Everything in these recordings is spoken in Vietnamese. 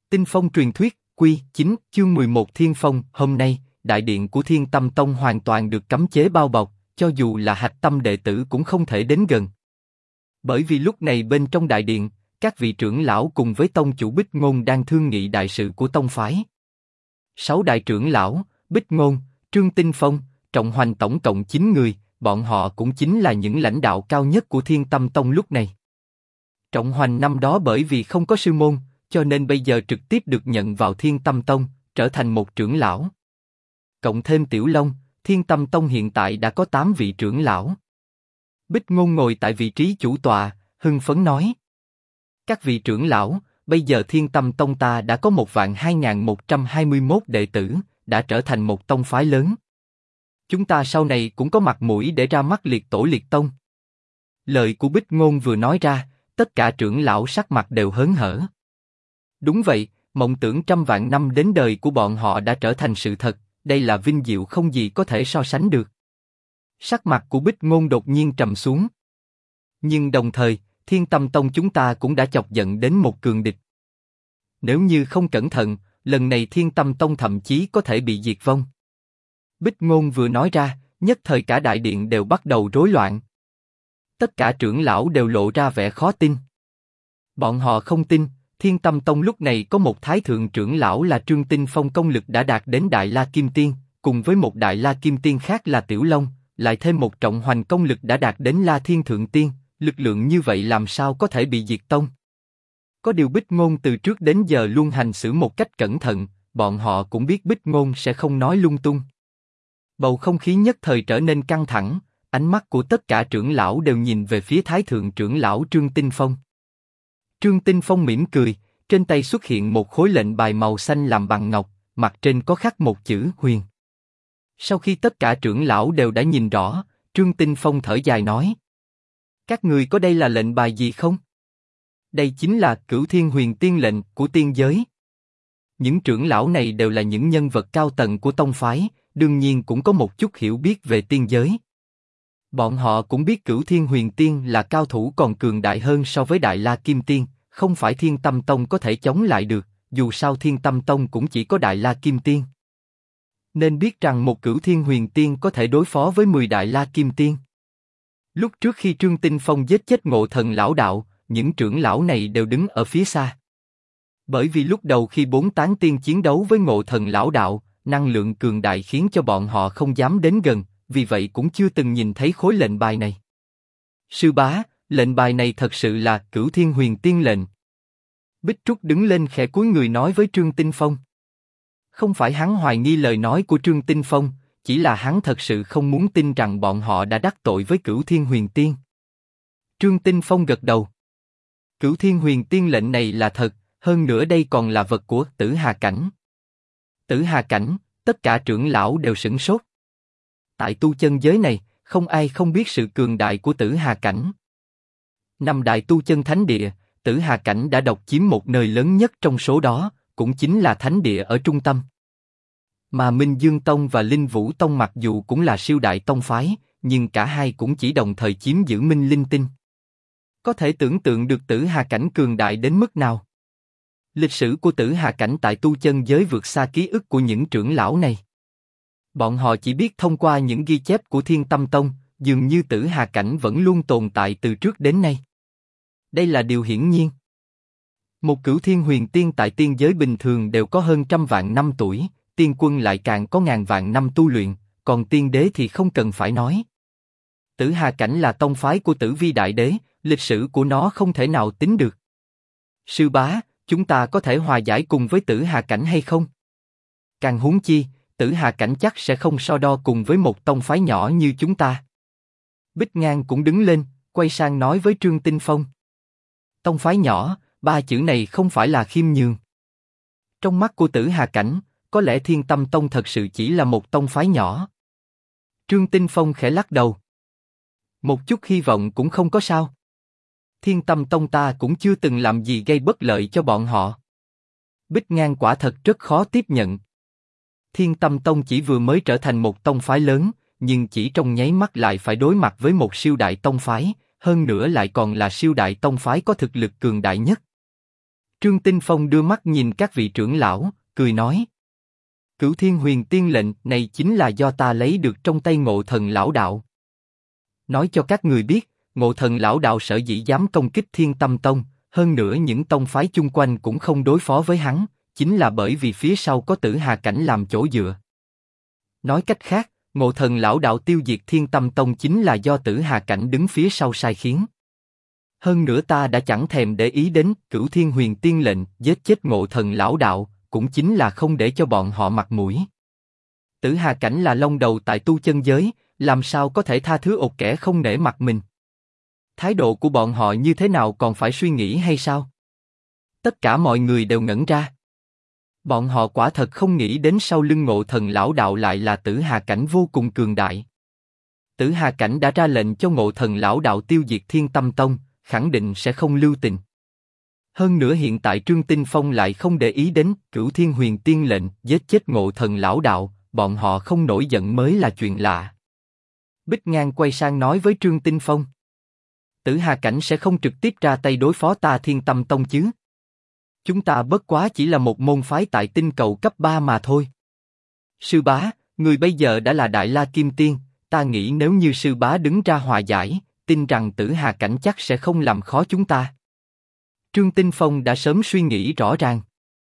Tinh Phong truyền thuyết, Quy 9, chương 11 Thiên Phong. Hôm nay, đại điện của Thiên Tâm Tông hoàn toàn được cấm chế bao bọc, cho dù là hạch tâm đệ tử cũng không thể đến gần. Bởi vì lúc này bên trong đại điện, các vị trưởng lão cùng với tông chủ Bích Ngôn đang thương nghị đại sự của tông phái. 6 đại trưởng lão, Bích Ngôn, Trương Tinh Phong, Trọng Hoành tổng cộng 9 người, bọn họ cũng chính là những lãnh đạo cao nhất của Thiên Tâm Tông lúc này. Trọng Hoành năm đó bởi vì không có sư môn, cho nên bây giờ trực tiếp được nhận vào Thiên Tâm Tông, trở thành một trưởng lão. Cộng thêm Tiểu Long, Thiên Tâm Tông hiện tại đã có 8 vị trưởng lão. Bích Ngôn ngồi tại vị trí chủ tọa, hưng phấn nói: các vị trưởng lão, bây giờ Thiên Tâm Tông ta đã có 1.2121 đệ tử, đã trở thành một tông phái lớn. Chúng ta sau này cũng có mặt mũi để ra mắt liệt tổ liệt tông. Lời của Bích Ngôn vừa nói ra, tất cả trưởng lão sắc mặt đều hớn hở. Đúng vậy, mộng tưởng trăm vạn năm đến đời của bọn họ đã trở thành sự thật, đây là vinh diệu không gì có thể so sánh được. Sắc mặt của Bích Ngôn đột nhiên trầm xuống. Nhưng đồng thời, Thiên Tâm Tông chúng ta cũng đã chọc giận đến một cường địch. Nếu như không cẩn thận, lần này Thiên Tâm Tông thậm chí có thể bị diệt vong. Bích Ngôn vừa nói ra, nhất thời cả đại điện đều bắt đầu rối loạn. Tất cả trưởng lão đều lộ ra vẻ khó tin. Bọn họ không tin, Thiên Tâm Tông lúc này có một thái thượng trưởng lão là Trương Tinh Phong công lực đã đạt đến Đại La Kim Tiên, cùng với một Đại La Kim Tiên khác là Tiểu Long, lại thêm một Trọng Hoành công lực đã đạt đến La Thiên Thượng Tiên, lực lượng như vậy làm sao có thể bị diệt tông? Có điều Bích Ngôn từ trước đến giờ luôn hành xử một cách cẩn thận, bọn họ cũng biết Bích Ngôn sẽ không nói lung tung. Bầu không khí nhất thời trở nên căng thẳng, ánh mắt của tất cả trưởng lão đều nhìn về phía thái thượng trưởng lão Trương Tinh Phong. Trương Tinh Phong mỉm cười, trên tay xuất hiện một khối lệnh bài màu xanh làm bằng ngọc, mặt trên có khắc một chữ Huyền. Sau khi tất cả trưởng lão đều đã nhìn rõ, Trương Tinh Phong thở dài nói: các người có đây là lệnh bài gì không? Đây chính là Cửu Thiên Huyền Tiên lệnh của tiên giới. Những trưởng lão này đều là những nhân vật cao tầng của tông phái, đương nhiên cũng có một chút hiểu biết về tiên giới. Bọn họ cũng biết Cửu Thiên Huyền Tiên là cao thủ còn cường đại hơn so với Đại La Kim Tiên, không phải Thiên Tâm Tông có thể chống lại được, dù sao Thiên Tâm Tông cũng chỉ có Đại La Kim Tiên. Nên biết rằng một Cửu Thiên Huyền Tiên có thể đối phó với 10 Đại La Kim Tiên. Lúc trước khi Trương Tinh Phong giết chết Ngộ Thần lão đạo, những trưởng lão này đều đứng ở phía xa. Bởi vì lúc đầu khi 4 tán tiên chiến đấu với Ngộ Thần lão đạo, năng lượng cường đại khiến cho bọn họ không dám đến gần, vì vậy cũng chưa từng nhìn thấy khối lệnh bài này. Sư bá, lệnh bài này thật sự là Cửu Thiên Huyền Tiên lệnh. Bích Trúc đứng lên khẽ cúi người nói với Trương Tinh Phong. Không phải hắn hoài nghi lời nói của Trương Tinh Phong, chỉ là hắn thật sự không muốn tin rằng bọn họ đã đắc tội với Cửu Thiên Huyền Tiên. Trương Tinh Phong gật đầu. Cửu Thiên Huyền Tiên lệnh này là thật, hơn nữa đây còn là vật của Tử Hà Cảnh. Tử Hà Cảnh, tất cả trưởng lão đều sửng sốt. Tại tu chân giới này, không ai không biết sự cường đại của Tử Hà Cảnh. 5 đại tu chân thánh địa, Tử Hà Cảnh đã độc chiếm một nơi lớn nhất trong số đó, cũng chính là thánh địa ở trung tâm. Mà Minh Dương Tông và Linh Vũ Tông mặc dù cũng là siêu đại tông phái, nhưng cả hai cũng chỉ đồng thời chiếm giữ Minh Linh Tinh. Có thể tưởng tượng được Tử Hà Cảnh cường đại đến mức nào. Lịch sử của Tử Hà Cảnh tại tu chân giới vượt xa ký ức của những trưởng lão này. Bọn họ chỉ biết thông qua những ghi chép của Thiên Tâm Tông, dường như Tử Hà Cảnh vẫn luôn tồn tại từ trước đến nay. Đây là điều hiển nhiên. Một Cửu Thiên Huyền Tiên tại tiên giới bình thường đều có hơn 100.000 năm tuổi, tiên quân lại càng có ngàn vạn năm tu luyện, còn tiên đế thì không cần phải nói. Tử Hà Cảnh là tông phái của Tử Vi Đại Đế, lịch sử của nó không thể nào tính được. Sư bá, chúng ta có thể hòa giải cùng với Tử Hà Cảnh hay không? Càng huống chi, Tử Hà Cảnh chắc sẽ không so đo cùng với một tông phái nhỏ như chúng ta. Bích Ngang cũng đứng lên, quay sang nói với Trương Tinh Phong. Tông phái nhỏ, 3 chữ này không phải là khiêm nhường. Trong mắt của Tử Hà Cảnh, có lẽ Thiên Tâm Tông thật sự chỉ là một tông phái nhỏ. Trương Tinh Phong khẽ lắc đầu. Một chút hy vọng cũng không có sao. Thiên Tâm Tông ta cũng chưa từng làm gì gây bất lợi cho bọn họ. Bích Ngang quả thật rất khó tiếp nhận. Thiên Tâm Tông chỉ vừa mới trở thành một tông phái lớn, nhưng chỉ trong nháy mắt lại phải đối mặt với một siêu đại tông phái, hơn nữa lại còn là siêu đại tông phái có thực lực cường đại nhất. Trương Tinh Phong đưa mắt nhìn các vị trưởng lão, cười nói. Cửu Thiên Huyền Tiên lệnh này chính là do ta lấy được trong tay Ngộ Thần lão đạo. Nói cho các người biết, Ngộ Thần lão đạo sở dĩ dám công kích Thiên Tâm Tông, hơn nữa những tông phái chung quanh cũng không đối phó với hắn, chính là bởi vì phía sau có Tử Hà Cảnh làm chỗ dựa. Nói cách khác, Ngộ Thần lão đạo tiêu diệt Thiên Tâm Tông chính là do Tử Hà Cảnh đứng phía sau sai khiến. Hơn nữa ta đã chẳng thèm để ý đến Cửu Thiên Huyền Tiên lệnh giết chết Ngộ Thần lão đạo, cũng chính là không để cho bọn họ mặt mũi. Tử Hà Cảnh là long đầu tại tu chân giới, làm sao có thể tha thứ một kẻ không nể mặt mình? Thái độ của bọn họ như thế nào còn phải suy nghĩ hay sao? Tất cả mọi người đều ngẩn ra. Bọn họ quả thật không nghĩ đến sau lưng Ngộ Thần lão đạo lại là Tử Hà Cảnh vô cùng cường đại. Tử Hà Cảnh đã ra lệnh cho Ngộ Thần lão đạo tiêu diệt Thiên Tâm Tông, khẳng định sẽ không lưu tình. Hơn nữa hiện tại Trương Tinh Phong lại không để ý đến Cửu Thiên Huyền Tiên lệnh giết chết Ngộ Thần lão đạo, bọn họ không nổi giận mới là chuyện lạ. Bích Ngang quay sang nói với Trương Tinh Phong. Tử Hà Cảnh sẽ không trực tiếp ra tay đối phó ta Thiên Tâm Tông chứ? Chúng ta bất quá chỉ là một môn phái tại tinh cầu cấp 3 mà thôi. Sư bá, người bây giờ đã là Đại La Kim Tiên, ta nghĩ nếu như sư bá đứng ra hòa giải, tin rằng Tử Hà Cảnh chắc sẽ không làm khó chúng ta. Trương Tinh Phong đã sớm suy nghĩ rõ ràng.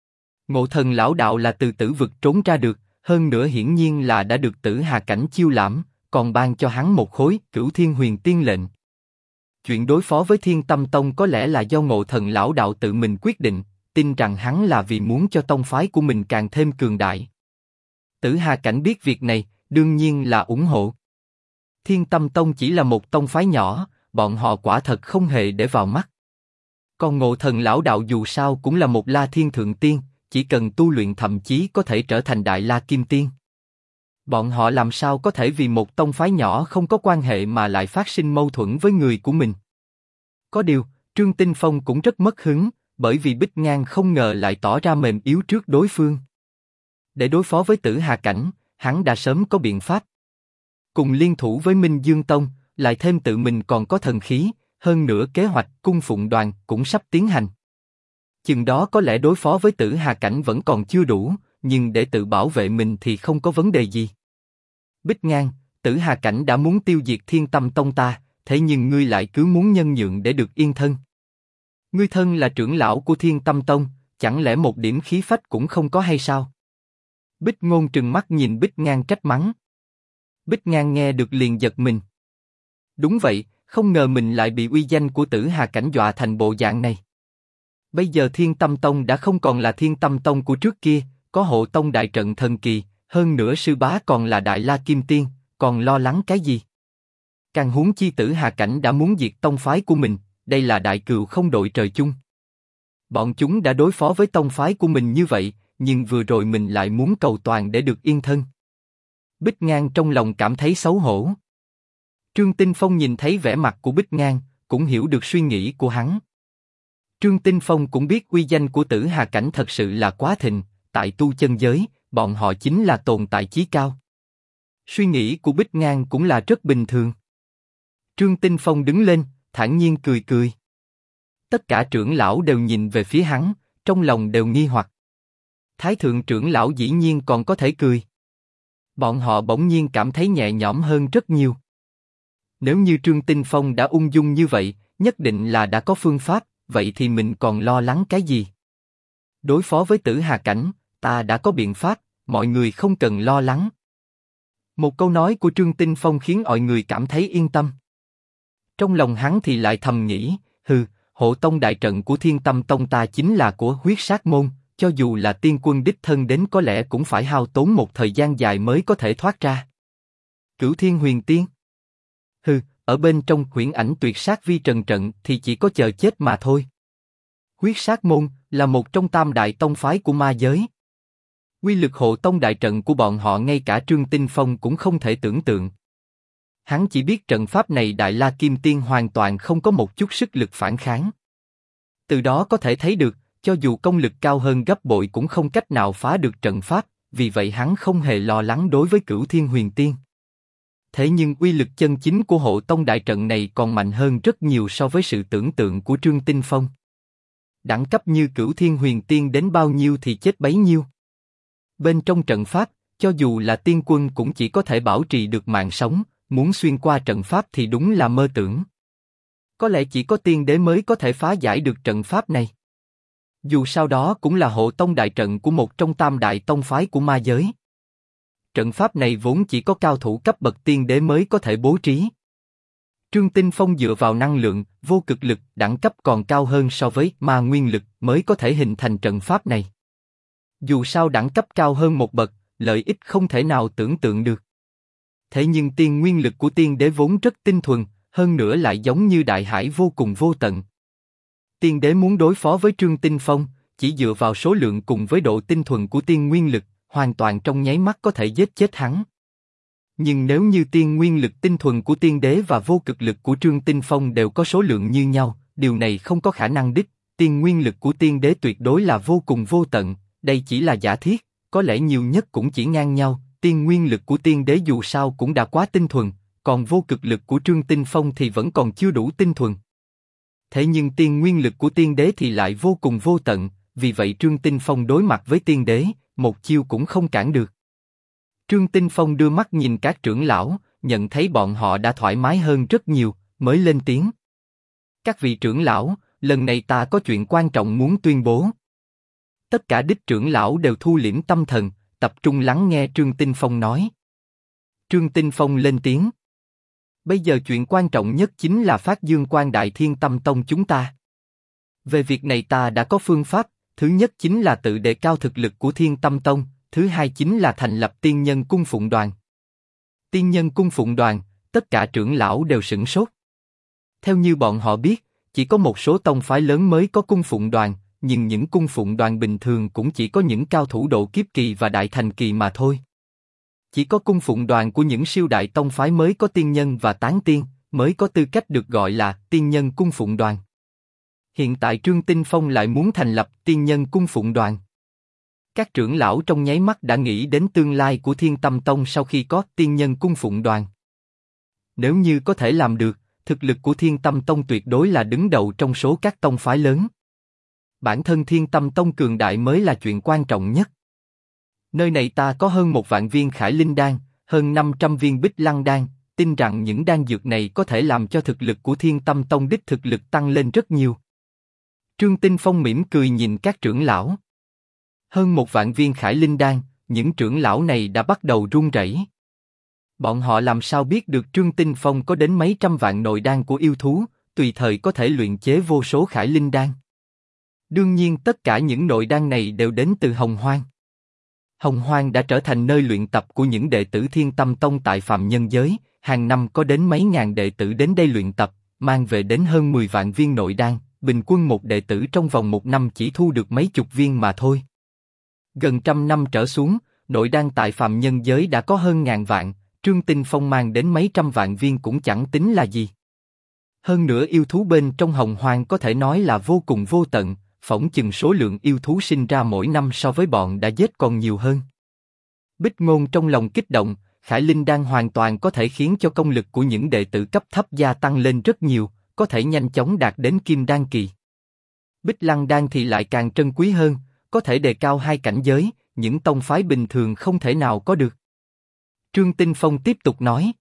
Ngộ Thần lão đạo là từ tử vực trốn ra được, hơn nữa hiển nhiên là đã được Tử Hà Cảnh chiêu lãm, còn ban cho hắn một khối Cửu Thiên Huyền Tiên lệnh. Chuyện đối phó với Thiên Tâm Tông có lẽ là do Ngộ Thần lão đạo tự mình quyết định, tin rằng hắn là vì muốn cho tông phái của mình càng thêm cường đại. Tử Hà Cảnh biết việc này, đương nhiên là ủng hộ. Thiên Tâm Tông chỉ là một tông phái nhỏ, bọn họ quả thật không hề để vào mắt. Còn Ngộ Thần lão đạo dù sao cũng là một La Thiên Thượng Tiên, chỉ cần tu luyện thậm chí có thể trở thành Đại La Kim Tiên. Bọn họ làm sao có thể vì một tông phái nhỏ không có quan hệ mà lại phát sinh mâu thuẫn với người của mình? Có điều, Trương Tinh Phong cũng rất mất hứng, bởi vì Bích Ngang không ngờ lại tỏ ra mềm yếu trước đối phương. Để đối phó với Tử Hà Cảnh, hắn đã sớm có biện pháp. Cùng liên thủ với Minh Dương Tông, lại thêm tự mình còn có thần khí, hơn nữa kế hoạch Cung Phụng Đoàn cũng sắp tiến hành. Chừng đó có lẽ đối phó với Tử Hà Cảnh vẫn còn chưa đủ, nhưng để tự bảo vệ mình thì không có vấn đề gì. Bích Ngang, Tử Hà Cảnh đã muốn tiêu diệt Thiên Tâm Tông ta, thế nhưng ngươi lại cứ muốn nhân nhượng để được yên thân. Ngươi thân là trưởng lão của Thiên Tâm Tông, chẳng lẽ một điểm khí phách cũng không có hay sao? Bích Ngôn trừng mắt nhìn Bích Ngang trách mắng. Bích Ngang nghe được liền giật mình. Đúng vậy, không ngờ mình lại bị uy danh của Tử Hà Cảnh dọa thành bộ dạng này. Bây giờ Thiên Tâm Tông đã không còn là Thiên Tâm Tông của trước kia, có Hộ Tông đại trận thần kỳ, hơn nữa sư bá còn là Đại La Kim Tiên, còn lo lắng cái gì? Càng huống chi Tử Hà Cảnh đã muốn diệt tông phái của mình, đây là đại cừu không đội trời chung. Bọn chúng đã đối phó với tông phái của mình như vậy, nhưng vừa rồi mình lại muốn cầu toàn để được yên thân. Bích Ngang trong lòng cảm thấy xấu hổ. Trương Tinh Phong nhìn thấy vẻ mặt của Bích Ngang, cũng hiểu được suy nghĩ của hắn. Trương Tinh Phong cũng biết uy danh của Tử Hà Cảnh thật sự là quá thịnh, tại tu chân giới, bọn họ chính là tồn tại chí cao. Suy nghĩ của Bích Ngang cũng là rất bình thường. Trương Tinh Phong đứng lên, thản nhiên cười cười. Tất cả trưởng lão đều nhìn về phía hắn, trong lòng đều nghi hoặc. Thái thượng trưởng lão dĩ nhiên còn có thể cười. Bọn họ bỗng nhiên cảm thấy nhẹ nhõm hơn rất nhiều. Nếu như Trương Tinh Phong đã ung dung như vậy, nhất định là đã có phương pháp, vậy thì mình còn lo lắng cái gì? Đối phó với Tử Hà Cảnh, ta đã có biện pháp, mọi người không cần lo lắng. Một câu nói của Trương Tinh Phong khiến mọi người cảm thấy yên tâm. Trong lòng hắn thì lại thầm nghĩ, Hộ Tông đại trận của Thiên Tâm Tông ta chính là của Huyết Sát Môn, cho dù là tiên quân đích thân đến có lẽ cũng phải hao tốn một thời gian dài mới có thể thoát ra. Cửu Thiên Huyền Tiên. Ở bên trong Huyễn Ảnh Tuyệt Sát Vi Trần trận thì chỉ có chờ chết mà thôi. Huyết Sát Môn là một trong tam đại tông phái của ma giới. Quy lực Hộ Tông đại trận của bọn họ ngay cả Trương Tinh Phong cũng không thể tưởng tượng. Hắn chỉ biết trận pháp này Đại La Kim Tiên hoàn toàn không có một chút sức lực phản kháng. Từ đó có thể thấy được, cho dù công lực cao hơn gấp bội cũng không cách nào phá được trận pháp, vì vậy hắn không hề lo lắng đối với Cửu Thiên Huyền Tiên. Thế nhưng uy lực chân chính của Hộ Tông đại trận này còn mạnh hơn rất nhiều so với sự tưởng tượng của Trương Tinh Phong. Đẳng cấp như Cửu Thiên Huyền Tiên đến bao nhiêu thì chết bấy nhiêu. Bên trong trận pháp, cho dù là tiên quân cũng chỉ có thể bảo trì được mạng sống, muốn xuyên qua trận pháp thì đúng là mơ tưởng. Có lẽ chỉ có tiên đế mới có thể phá giải được trận pháp này. Dù sao đó cũng là hộ tông đại trận của một trong tam đại tông phái của ma giới. Trận pháp này vốn chỉ có cao thủ cấp bậc tiên đế mới có thể bố trí. Trương Tinh Phong dựa vào năng lượng, vô cực lực, đẳng cấp còn cao hơn so với ma nguyên lực mới có thể hình thành trận pháp này. Dù sao đẳng cấp cao hơn một bậc, lợi ích không thể nào tưởng tượng được. Thế nhưng tiên nguyên lực của tiên đế vốn rất tinh thuần, hơn nữa lại giống như đại hải vô cùng vô tận. Tiên đế muốn đối phó với Trương Tinh Phong, chỉ dựa vào số lượng cùng với độ tinh thuần của tiên nguyên lực, hoàn toàn trong nháy mắt có thể giết chết hắn. Nhưng nếu như tiên nguyên lực tinh thuần của tiên đế và vô cực lực của Trương Tinh Phong đều có số lượng như nhau, điều này không có khả năng đích. Tiên nguyên lực của tiên đế tuyệt đối là vô cùng vô tận, đây chỉ là giả thiết, có lẽ nhiều nhất cũng chỉ ngang nhau. Tiên nguyên lực của tiên đế dù sao cũng đã quá tinh thuần, còn vô cực lực của Trương Tinh Phong thì vẫn còn chưa đủ tinh thuần. Thế nhưng tiên nguyên lực của tiên đế thì lại vô cùng vô tận, vì vậy Trương Tinh Phong đối mặt với tiên đế, một chiêu cũng không cản được. Trương Tinh Phong đưa mắt nhìn các trưởng lão, nhận thấy bọn họ đã thoải mái hơn rất nhiều, mới lên tiếng. Các vị trưởng lão, lần này ta có chuyện quan trọng muốn tuyên bố. Tất cả đích trưởng lão đều thu liễm tâm thần, tập trung lắng nghe Trương Tinh Phong nói. Trương Tinh Phong lên tiếng. Bây giờ chuyện quan trọng nhất chính là phát dương quang đại Thiên Tâm Tông chúng ta. Về việc này ta đã có phương pháp, thứ nhất chính là tự đề cao thực lực của Thiên Tâm Tông, thứ hai chính là thành lập tiên nhân cung phụng đoàn. Tiên nhân cung phụng đoàn, tất cả trưởng lão đều sửng sốt. Theo như bọn họ biết, chỉ có một số tông phái lớn mới có cung phụng đoàn, nhưng những cung phụng đoàn bình thường cũng chỉ có những cao thủ độ kiếp kỳ và đại thành kỳ mà thôi. Chỉ có cung phụng đoàn của những siêu đại tông phái mới có tiên nhân và tán tiên, mới có tư cách được gọi là tiên nhân cung phụng đoàn. Hiện tại Trương Tinh Phong lại muốn thành lập tiên nhân cung phụng đoàn. Các trưởng lão trong nháy mắt đã nghĩ đến tương lai của Thiên Tâm Tông sau khi có tiên nhân cung phụng đoàn. Nếu như có thể làm được, thực lực của Thiên Tâm Tông tuyệt đối là đứng đầu trong số các tông phái lớn. Bản thân Thiên Tâm Tông cường đại mới là chuyện quan trọng nhất. Nơi này ta có hơn 1.000 viên Khải Linh Đan, hơn 500 viên Bích Lăng Đan, tin rằng những đan dược này có thể làm cho thực lực của Thiên Tâm Tông đích thực lực tăng lên rất nhiều. Trương Tinh Phong mỉm cười nhìn các trưởng lão. Hơn 1.000 viên Khải Linh Đan, những trưởng lão này đã bắt đầu run rẩy. Bọn họ làm sao biết được Trương Tinh Phong có đến mấy trăm vạn nội đan của yêu thú, tùy thời có thể luyện chế vô số Khải Linh Đan. Đương nhiên tất cả những nội đan này đều đến từ Hồng Hoang. Hồng Hoang đã trở thành nơi luyện tập của những đệ tử Thiên Tâm Tông tại phàm nhân giới, hàng năm có đến mấy ngàn đệ tử đến đây luyện tập, mang về đến hơn 10 vạn viên nội đan, bình quân một đệ tử trong vòng một năm chỉ thu được mấy chục viên mà thôi. Gần 100 năm trở xuống, nội đan tại phàm nhân giới đã có hơn ngàn vạn, Trương Tinh Phong mang đến mấy trăm vạn viên cũng chẳng tính là gì. Hơn nữa yêu thú bên trong Hồng Hoang có thể nói là vô cùng vô tận, phỏng chừng số lượng yêu thú sinh ra mỗi năm so với bọn đã giết còn nhiều hơn. Bích Ngôn trong lòng kích động, Khải Linh Đan hoàn toàn có thể khiến cho công lực của những đệ tử cấp thấp gia tăng lên rất nhiều, có thể nhanh chóng đạt đến Kim Đan kỳ. Bích Lăng Đan thì lại càng trân quý hơn, có thể đề cao hai cảnh giới, những tông phái bình thường không thể nào có được. Trương Tinh Phong tiếp tục nói.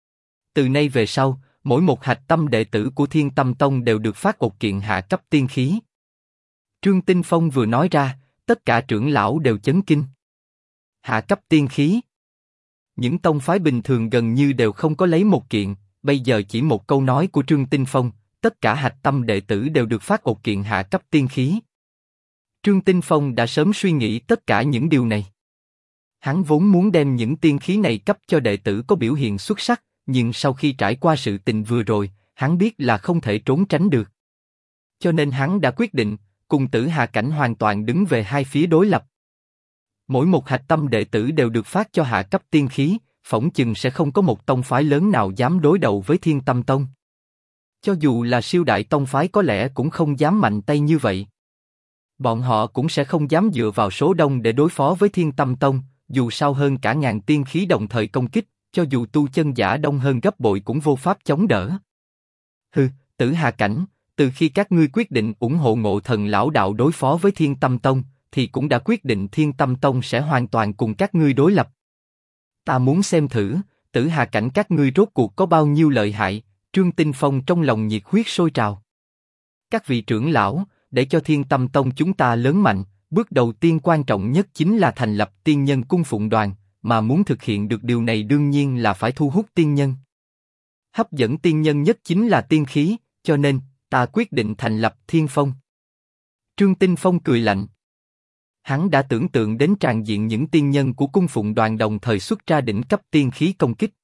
Từ nay về sau, mỗi một hạch tâm đệ tử của Thiên Tâm Tông đều được phát một kiện hạ cấp tiên khí. Trương Tinh Phong vừa nói ra, tất cả trưởng lão đều chấn kinh. Hạ cấp tiên khí. Những tông phái bình thường gần như đều không có lấy một kiện, bây giờ chỉ một câu nói của Trương Tinh Phong, tất cả hạch tâm đệ tử đều được phát một kiện hạ cấp tiên khí. Trương Tinh Phong đã sớm suy nghĩ tất cả những điều này. Hắn vốn muốn đem những tiên khí này cấp cho đệ tử có biểu hiện xuất sắc, nhưng sau khi trải qua sự tình vừa rồi, hắn biết là không thể trốn tránh được. Cho nên hắn đã quyết định, cùng Tử Hà Cảnh hoàn toàn đứng về hai phía đối lập. Mỗi một hạch tâm đệ tử đều được phát cho hạ cấp tiên khí, phỏng chừng sẽ không có một tông phái lớn nào dám đối đầu với Thiên Tâm Tông. Cho dù là siêu đại tông phái có lẽ cũng không dám mạnh tay như vậy. Bọn họ cũng sẽ không dám dựa vào số đông để đối phó với Thiên Tâm Tông, dù sao hơn cả ngàn tiên khí đồng thời công kích, cho dù tu chân giả đông hơn gấp bội cũng vô pháp chống đỡ. Hừ, Tử Hà Cảnh, từ khi các ngươi quyết định ủng hộ Ngộ Thần lão đạo đối phó với Thiên Tâm Tông, thì cũng đã quyết định Thiên Tâm Tông sẽ hoàn toàn cùng các ngươi đối lập. Ta muốn xem thử, Tử Hà cảnh các ngươi rốt cuộc có bao nhiêu lợi hại. Trương Tinh Phong trong lòng nhiệt huyết sôi trào. Các vị trưởng lão, để cho Thiên Tâm Tông chúng ta lớn mạnh, bước đầu tiên quan trọng nhất chính là thành lập tiên nhân cung phụng đoàn, mà muốn thực hiện được điều này đương nhiên là phải thu hút tiên nhân. Hấp dẫn tiên nhân nhất chính là tiên khí, cho nên, ta quyết định thành lập Thiên Phong. Trương Tinh Phong cười lạnh. Hắn đã tưởng tượng đến tràng diện những tiên nhân của cung phụng đoàn đồng thời xuất ra đỉnh cấp tiên khí công kích,